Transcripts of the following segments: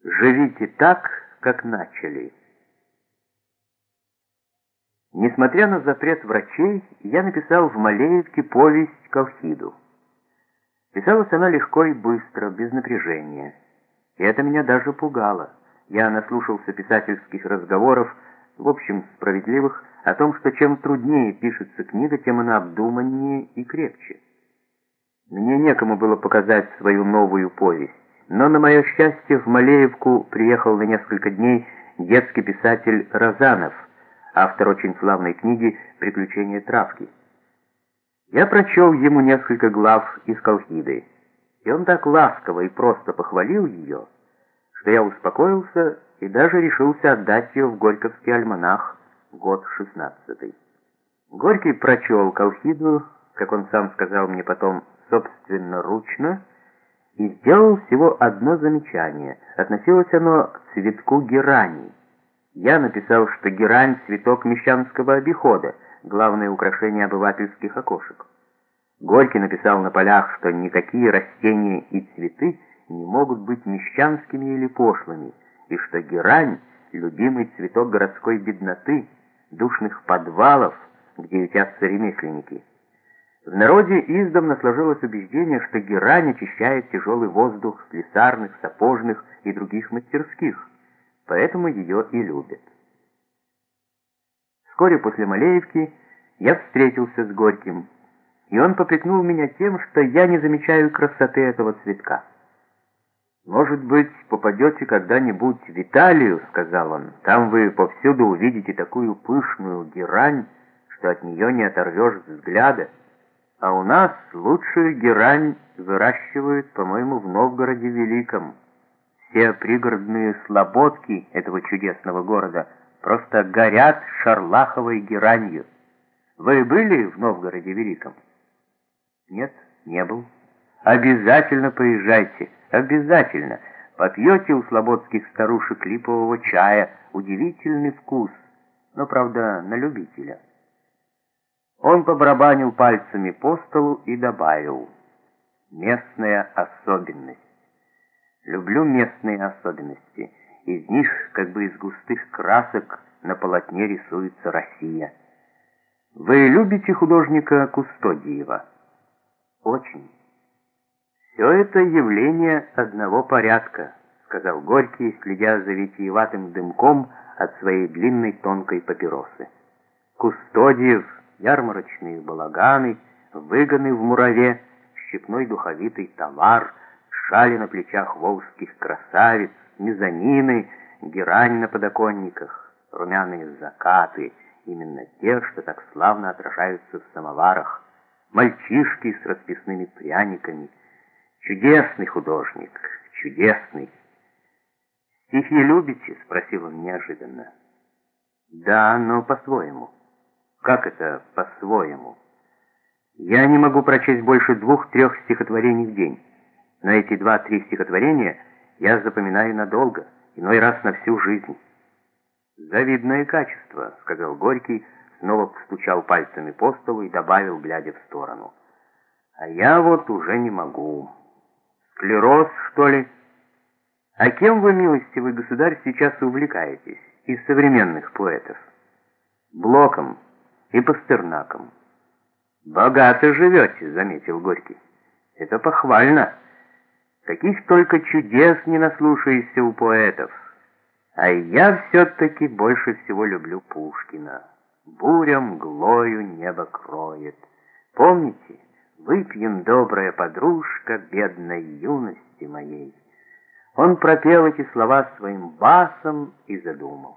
Живите так, как начали. Несмотря на запрет врачей, я написал в Малеевке повесть «Колхиду». Писалась она легко и быстро, без напряжения. И это меня даже пугало. Я наслушался писательских разговоров, в общем, справедливых, о том, что чем труднее пишется книга, тем она обдуманнее и крепче. Мне некому было показать свою новую повесть, но, на мое счастье, в Малеевку приехал на несколько дней детский писатель Розанов, автор очень славной книги «Приключения травки». Я прочел ему несколько глав из «Колхиды», и он так ласково и просто похвалил ее, что я успокоился и даже решился отдать ее в Горьковский альманах, год 16-й. Горький прочел «Колхиду», как он сам сказал мне потом, собственноручно, и сделал всего одно замечание. Относилось оно к цветку герани. Я написал, что герань — цветок мещанского обихода, главное украшение обывательских окошек. Горький написал на полях, что никакие растения и цветы не могут быть мещанскими или пошлыми, и что герань — любимый цветок городской бедноты, душных подвалов, где ютятся ремесленники. В народе издавна сложилось убеждение, что герань очищает тяжелый воздух слесарных, сапожных и других мастерских, поэтому ее и любят. Вскоре после Малеевки я встретился с Горьким, и он попрекнул меня тем, что я не замечаю красоты этого цветка. «Может быть, попадете когда-нибудь в Италию, — сказал он, — там вы повсюду увидите такую пышную герань, что от нее не оторвешь взгляда. А у нас лучшую герань выращивают, по-моему, в Новгороде Великом. Все пригородные слободки этого чудесного города просто горят шарлаховой геранью. Вы были в Новгороде Великом?» «Нет, не был». «Обязательно поезжайте, обязательно. Попьете у слободских старушек липового чая, удивительный вкус, но, правда, на любителя». Он побарабанил пальцами по столу и добавил: «Местная особенность. Люблю местные особенности. Из них, как бы из густых красок, на полотне рисуется Россия. Вы любите художника Кустодиева?» «Очень». «Все это явление одного порядка», — сказал Горький, следя за витиеватым дымком от своей длинной тонкой папиросы. «Кустодиев, ярмарочные балаганы, выгоны в мураве, щепной духовитый товар, шали на плечах волжских красавиц, мезонины, герань на подоконниках, румяные закаты, именно те, что так славно отражаются в самоварах, мальчишки с расписными пряниками. Чудесный художник, чудесный». «Стихи любите?» — спросил он неожиданно. «Да, но по-своему». «Как это по-своему?» «Я не могу прочесть больше 2-3 стихотворений в день, но эти 2-3 стихотворения я запоминаю надолго, иной раз на всю жизнь». «Завидное качество», — сказал Горький, снова постучал пальцами по столу и добавил, глядя в сторону: «А я вот уже не могу. Склероз, что ли? А кем вы, милостивый государь, сейчас увлекаетесь из современных поэтов?» «Блоком и Пастернаком». «Богато живете», — заметил Горький. «Это похвально. Каких только чудес не наслушаешься у поэтов. А я все-таки больше всего люблю Пушкина. Буря мглою небо кроет. Помните? Выпьем, добрая подружка, бедной юности моей». Он пропел эти слова своим басом и задумался.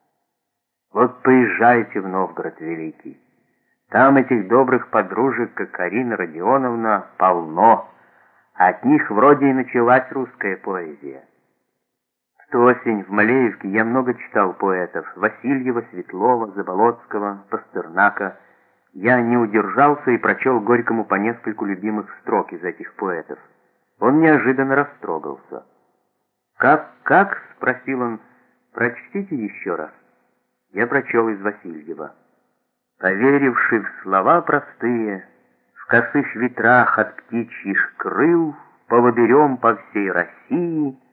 Вот поезжайте в Новгород Великий. Там этих добрых подружек, как Арина Родионовна, полно. От них вроде и началась русская поэзия. В ту осень в Малеевке я много читал поэтов: Васильева, Светлова, Заболоцкого, Пастернака. Я не удержался и прочел Горькому по нескольку любимых строк из этих поэтов. Он неожиданно растрогался. «Как?» — спросил он. «Прочтите еще раз». Я прочел из Васильева: «Поверивший в слова простые, в косых ветрах от птичьих крыл, поводырем по всей России,